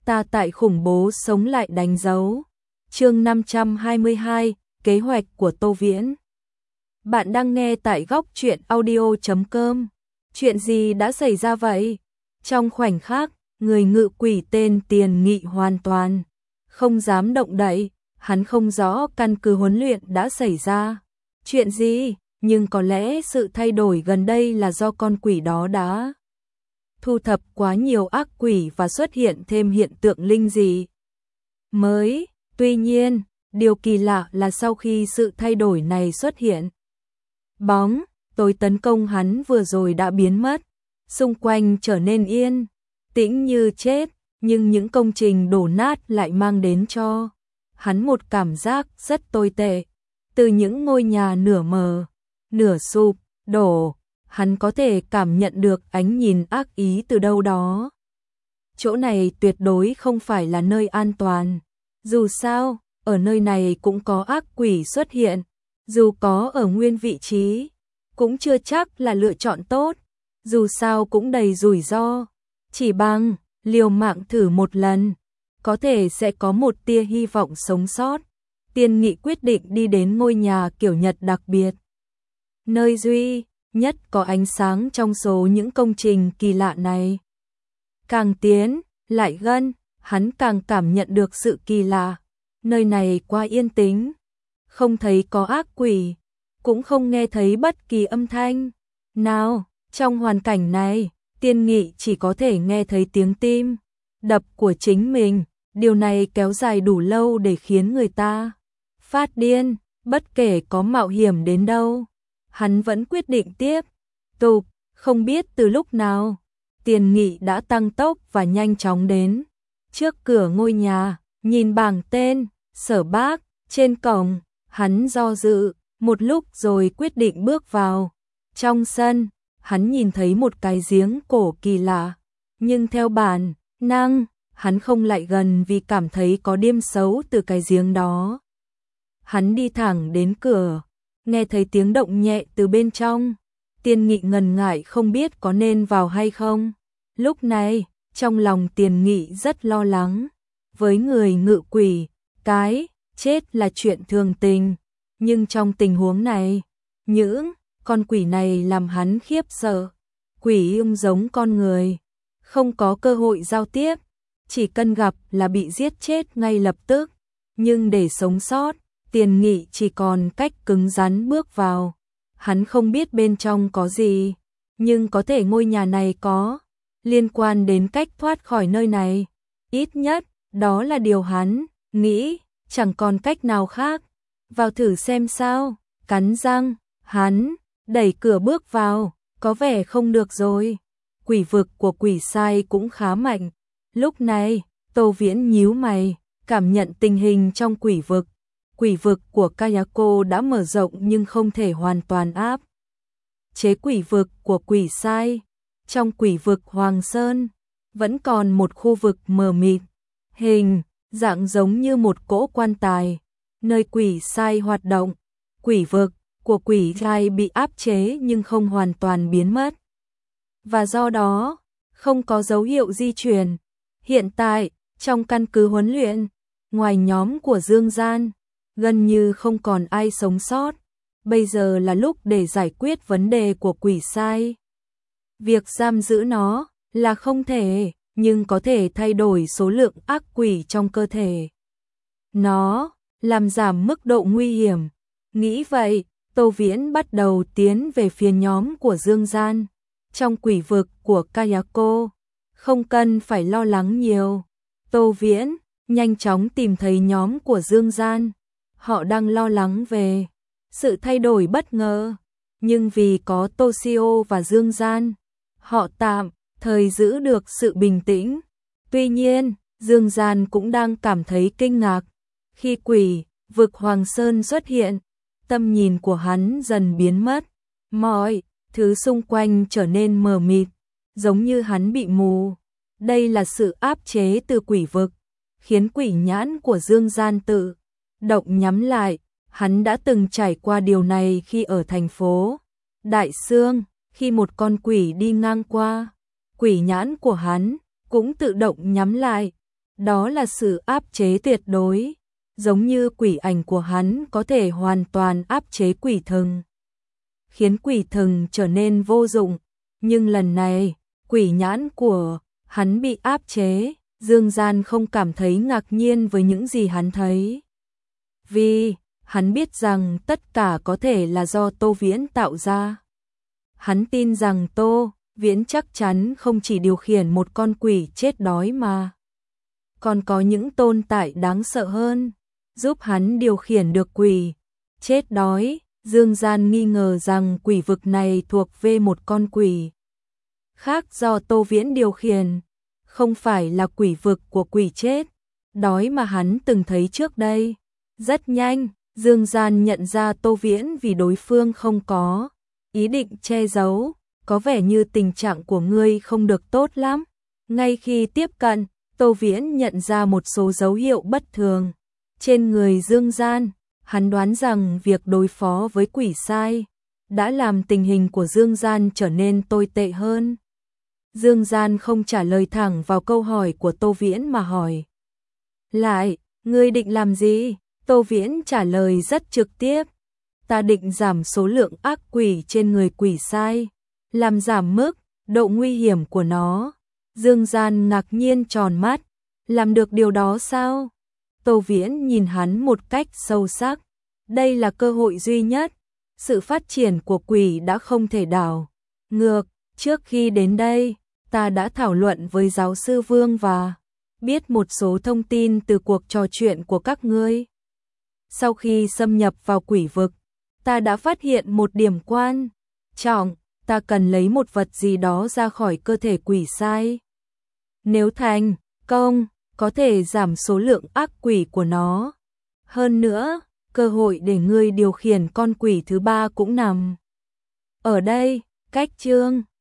ta tại khủng bố sống lại đánh dấu. Chương 522, kế hoạch của Tô Viễn. Bạn đang nghe tại góc truyện audio.com. Chuyện gì đã xảy ra vậy? Trong khoảnh khắc, người ngự quỷ tên Tiền Nghị hoàn toàn không dám động đậy, hắn không rõ căn cứ huấn luyện đã xảy ra chuyện gì, nhưng có lẽ sự thay đổi gần đây là do con quỷ đó đã thu thập quá nhiều ác quỷ và xuất hiện thêm hiện tượng linh dị mới. Tuy nhiên, điều kỳ lạ là sau khi sự thay đổi này xuất hiện, bóng tối tấn công hắn vừa rồi đã biến mất, xung quanh trở nên yên tĩnh như chết, nhưng những công trình đổ nát lại mang đến cho hắn một cảm giác rất tồi tệ. Từ những ngôi nhà nửa mờ, nửa sụp, đổ, hắn có thể cảm nhận được ánh nhìn ác ý từ đâu đó. Chỗ này tuyệt đối không phải là nơi an toàn. Dù sao, ở nơi này cũng có ác quỷ xuất hiện, dù có ở nguyên vị trí, cũng chưa chắc là lựa chọn tốt, dù sao cũng đầy rủi ro. Chỉ bằng liều mạng thử một lần, có thể sẽ có một tia hy vọng sống sót. Tiền Nghị quyết định đi đến ngôi nhà kiểu Nhật đặc biệt, nơi duy nhất có ánh sáng trong số những công trình kỳ lạ này. Càng tiến lại gần, hắn càng cảm nhận được sự kỳ lạ. Nơi này quá yên tĩnh, không thấy có ác quỷ, cũng không nghe thấy bất kỳ âm thanh nào. Trong hoàn cảnh này, Tiền Nghị chỉ có thể nghe thấy tiếng tim đập của chính mình. Điều này kéo dài đủ lâu để khiến người ta phát điên. Bất kể có mạo hiểm đến đâu, hắn vẫn quyết định tiếp tục. Không biết từ lúc nào, Tiền Nghị đã tăng tốc và nhanh chóng đến trước cửa ngôi nhà, nhìn bảng tên Sở Bác trên cổng. Hắn do dự một lúc rồi quyết định bước vào. Trong sân, hắn nhìn thấy một cái giếng cổ kỳ lạ, nhưng theo bản năng, hắn không lại gần vì cảm thấy có điềm xấu từ cái giếng đó. Hắn đi thẳng đến cửa, nghe thấy tiếng động nhẹ từ bên trong. Tiền Nghị ngần ngại không biết có nên vào hay không. Lúc này, trong lòng Tiền Nghị rất lo lắng. Với người ngự quỷ, cái chết là chuyện thường tình, nhưng trong tình huống này, những con quỷ này làm hắn khiếp sợ. Quỷ giống con người, không có cơ hội giao tiếp, chỉ cần gặp là bị giết chết ngay lập tức. Nhưng để sống sót, Tiền Nghị chỉ còn cách cứng rắn bước vào. Hắn không biết bên trong có gì, nhưng có thể ngôi nhà này có liên quan đến cách thoát khỏi nơi này. Ít nhất, đó là điều hắn nghĩ, chẳng còn cách nào khác. Vào thử xem sao. Cắn răng, hắn đẩy cửa bước vào. Có vẻ không được rồi. Quỷ vực của quỷ sai cũng khá mạnh. Lúc này, Tô Viễn nhíu mày, cảm nhận tình hình trong quỷ vực. Quỷ vực của Kayako đã mở rộng nhưng không thể hoàn toàn áp chế quỷ vực của quỷ sai. Trong quỷ vực Hoàng Sơn, vẫn còn một khu vực mờ mịt, hình dạng giống như một cỗ quan tài, nơi quỷ sai hoạt động. Quỷ vực của quỷ sai bị áp chế nhưng không hoàn toàn biến mất, và do đó, không có dấu hiệu di chuyển. Hiện tại, trong căn cứ huấn luyện, ngoài nhóm của Dương Gian, gần như không còn ai sống sót. Bây giờ là lúc để giải quyết vấn đề của quỷ sai. Việc giam giữ nó là không thể, nhưng có thể thay đổi số lượng ác quỷ trong cơ thể nó, làm giảm mức độ nguy hiểm. Nghĩ vậy, Tô Viễn bắt đầu tiến về phía nhóm của Dương Gian. Trong quỷ vực của Kayako, không cần phải lo lắng nhiều. Tô Viễn nhanh chóng tìm thấy nhóm của Dương Gian. Họ đang lo lắng về sự thay đổi bất ngờ, nhưng vì có Toshio và Dương Gian, họ tạm thời giữ được sự bình tĩnh. Tuy nhiên, Dương Gian cũng đang cảm thấy kinh ngạc. Khi quỷ vực Hoàng Sơn xuất hiện, tầm nhìn của hắn dần biến mất. Mọi thứ xung quanh trở nên mờ mịt, giống như hắn bị mù. Đây là sự áp chế từ quỷ vực, khiến quỷ nhãn của Dương Gian tự động nhắm lại. Hắn đã từng trải qua điều này khi ở thành phố Đại Sương. Khi một con quỷ đi ngang qua, quỷ nhãn của hắn cũng tự động nhắm lại. đó là sự áp chế tuyệt đối, giống như quỷ ảnh của hắn có thể hoàn toàn áp chế quỷ thần, khiến quỷ thần trở nên vô dụng, nhưng lần này, quỷ nhãn của hắn bị áp chế, Dương Gian không cảm thấy ngạc nhiên với những gì hắn thấy. Vì, hắn biết rằng tất cả có thể là do Tô Viễn tạo ra. Hắn tin rằng Tô Viễn chắc chắn không chỉ điều khiển một con quỷ chết đói mà còn có những tồn tại đáng sợ hơn, giúp hắn điều khiển được quỷ chết đói. Dương Gian nghi ngờ rằng quỷ vực này thuộc về một con quỷ khác do Tô Viễn điều khiển, không phải là quỷ vực của quỷ chết đói mà hắn từng thấy trước đây. Rất nhanh, Dương Gian nhận ra Tô Viễn vì đối phương không có ý định che giấu, có vẻ như tình trạng của ngươi không được tốt lắm. Ngay khi tiếp cận, Tô Viễn nhận ra một số dấu hiệu bất thường trên người Dương Gian, hắn đoán rằng việc đối phó với quỷ sai đã làm tình hình của Dương Gian trở nên tồi tệ hơn. Dương Gian không trả lời thẳng vào câu hỏi của Tô Viễn mà hỏi lại, ngươi định làm gì? Tô Viễn trả lời rất trực tiếp, ta định giảm số lượng ác quỷ trên người quỷ sai, làm giảm mức độ nguy hiểm của nó. Dương Gian ngạc nhiên tròn mắt, làm được điều đó sao? Tô Viễn nhìn hắn một cách sâu sắc, đây là cơ hội duy nhất, sự phát triển của quỷ đã không thể đảo ngược. Trước khi đến đây, ta đã thảo luận với giáo sư Vương và biết một số thông tin từ cuộc trò chuyện của các ngươi. Sau khi xâm nhập vào quỷ vực, ta đã phát hiện một điểm quan trọng, ta cần lấy một vật gì đó ra khỏi cơ thể quỷ sai. Nếu thành công, có thể giảm số lượng ác quỷ của nó. Hơn nữa, cơ hội để ngươi điều khiển con quỷ thứ ba cũng nằm ở đây. Cách chương